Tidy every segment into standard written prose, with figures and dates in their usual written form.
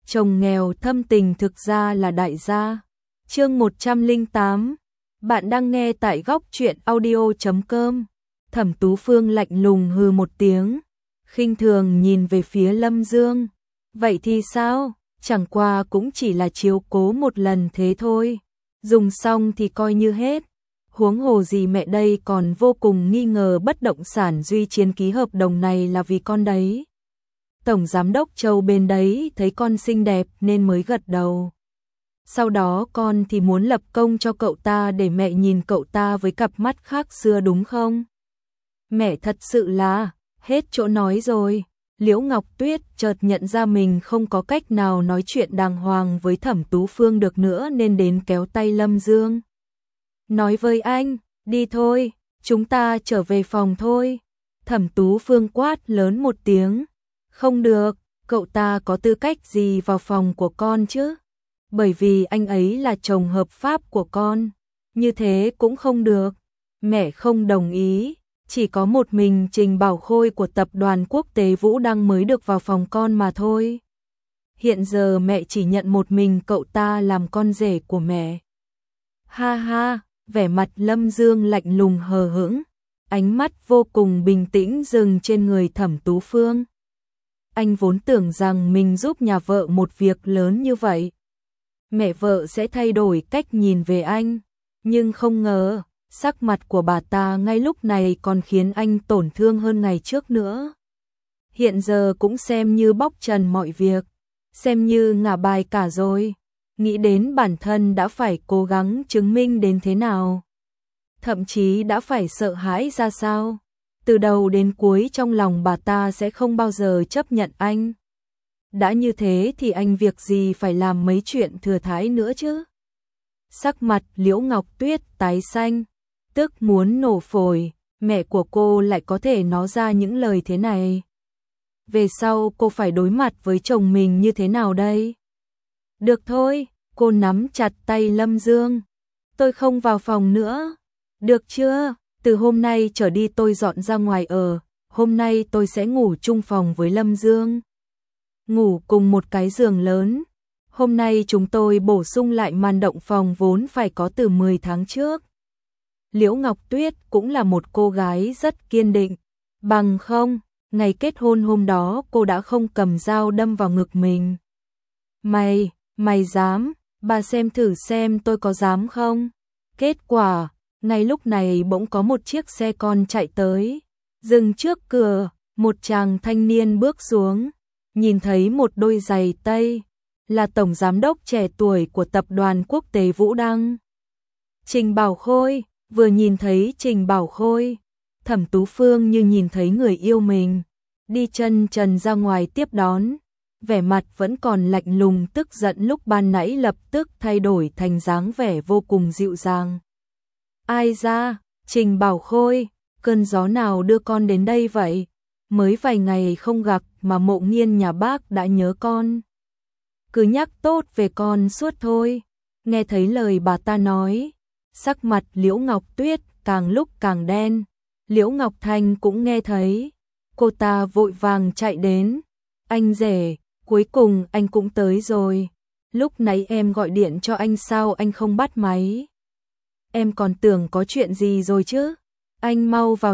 Chồng nghèo thâm tình thực ra là đại gia. Chương 108. Bạn đang nghe tại góc truyện audio.com. Thẩm Tú Phương lạnh lùng hừ một tiếng, khinh thường nhìn về phía Lâm Dương. Vậy thì sao? Chẳng qua cũng chỉ là chiếu cố một lần thế thôi. Dùng xong thì coi như hết. Huống hồ gì mẹ đây còn vô cùng nghi ngờ bất động sản Duy Chiến ký hợp đồng này là vì con đấy. Tổng giám đốc Châu bên đấy thấy con xinh đẹp nên mới gật đầu. Sau đó con thì muốn lập công cho cậu ta để mẹ nhìn cậu ta với cặp mắt khác xưa đúng không? Mẹ thật sự là hết chỗ nói rồi. Liễu Ngọc Tuyết chợt nhận ra mình không có cách nào nói chuyện đàng hoàng với Thẩm Tú Phương được nữa nên đến kéo tay Lâm Dương. Nói với anh, đi thôi, chúng ta trở về phòng thôi. Thẩm Tú Phương quát lớn một tiếng. Không được, cậu ta có tư cách gì vào phòng của con chứ? Bởi vì anh ấy là chồng hợp pháp của con. Như thế cũng không được. Mẹ không đồng ý. Chỉ có một mình Trình Bảo Khôi của tập đoàn quốc tế Vũ Đăng mới được vào phòng con mà thôi. Hiện giờ mẹ chỉ nhận một mình cậu ta làm con rể của mẹ. Ha ha, vẻ mặt Lâm Dương lạnh lùng hờ hững, ánh mắt vô cùng bình tĩnh dừng trên người Thẩm Tú Phương. Anh vốn tưởng rằng mình giúp nhà vợ một việc lớn như vậy, mẹ vợ sẽ thay đổi cách nhìn về anh, nhưng không ngờ sắc mặt của bà ta ngay lúc này còn khiến anh tổn thương hơn ngày trước nữa. Hiện giờ cũng xem như bóc trần mọi việc, xem như ngả bài cả rồi. Nghĩ đến bản thân đã phải cố gắng chứng minh đến thế nào, thậm chí đã phải sợ hãi ra sao. Từ đầu đến cuối trong lòng bà ta sẽ không bao giờ chấp nhận anh. Đã như thế thì anh việc gì phải làm mấy chuyện thừa thãi nữa chứ? Sắc mặt Liễu Ngọc Tuyết tái xanh, tức muốn nổ phổi, mẹ của cô lại có thể nói ra những lời thế này. Về sau cô phải đối mặt với chồng mình như thế nào đây? Được thôi, cô nắm chặt tay Lâm Dương. Tôi không vào phòng nữa. Được chưa? Từ hôm nay trở đi tôi dọn ra ngoài ở. Hôm nay tôi sẽ ngủ chung phòng với Lâm Dương. Ngủ cùng một cái giường lớn. Hôm nay chúng tôi bổ sung lại màn động phòng vốn phải có từ 10 tháng trước. Liễu Ngọc Tuyết cũng là một cô gái rất kiên định. Bằng không, ngày kết hôn hôm đó cô đã không cầm dao đâm vào ngực mình. Mày dám, bà xem thử xem tôi có dám không? Kết quả, ngay lúc này bỗng có một chiếc xe con chạy tới. Dừng trước cửa, một chàng thanh niên bước xuống. Nhìn thấy một đôi giày tây, là tổng giám đốc trẻ tuổi của tập đoàn quốc tế Vũ Đăng. Trình Bảo Khôi, vừa nhìn thấy Trình Bảo Khôi, Thẩm Tú Phương như nhìn thấy người yêu mình. Đi chân trần ra ngoài tiếp đón. Vẻ mặt vẫn còn lạnh lùng tức giận lúc ban nãy lập tức thay đổi thành dáng vẻ vô cùng dịu dàng. Ai ra, Trình Bảo Khôi, cơn gió nào đưa con đến đây vậy? Mới vài ngày không gặp mà Mộ Nghiên nhà bác đã nhớ con. Cứ nhắc tốt về con suốt thôi. Nghe thấy lời bà ta nói, sắc mặt Liễu Ngọc Tuyết càng lúc càng đen. Liễu Ngọc Thanh cũng nghe thấy. Cô ta vội vàng chạy đến. Anh rể, cuối cùng anh cũng tới rồi. Lúc nãy em gọi điện cho anh sao anh không bắt máy? Em còn tưởng có chuyện gì rồi chứ. Anh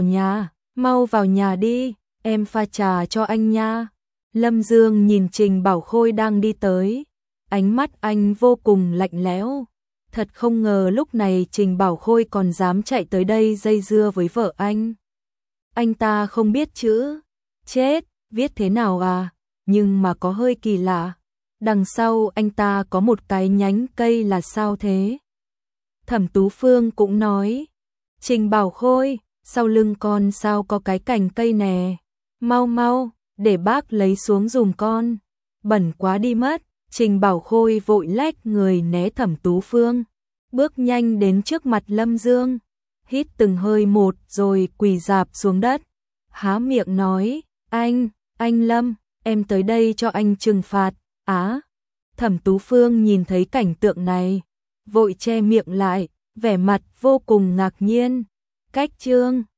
mau vào nhà đi, em pha trà cho anh nha. Lâm Dương nhìn Trình Bảo Khôi đang đi tới, ánh mắt anh vô cùng lạnh lẽo. Thật không ngờ lúc này Trình Bảo Khôi còn dám chạy tới đây dây dưa với vợ anh. Anh ta không biết chữ, chết, viết thế nào à? Nhưng mà có hơi kỳ lạ. Đằng sau anh ta có một cái nhánh cây là sao thế? Thẩm Tú Phương cũng nói. Trình Bảo Khôi, sau lưng con sao có cái cành cây nè? Mau, để bác lấy xuống giùm con. Bẩn quá đi mất. Trình Bảo Khôi vội lách người né Thẩm Tú Phương. Bước nhanh đến trước mặt Lâm Dương. Hít từng hơi một rồi quỳ rạp xuống đất. Há miệng nói, anh Lâm, em tới đây cho anh trừng phạt. Á, Thẩm Tú Phương nhìn thấy cảnh tượng này, vội che miệng lại, vẻ mặt vô cùng ngạc nhiên. Cách trương,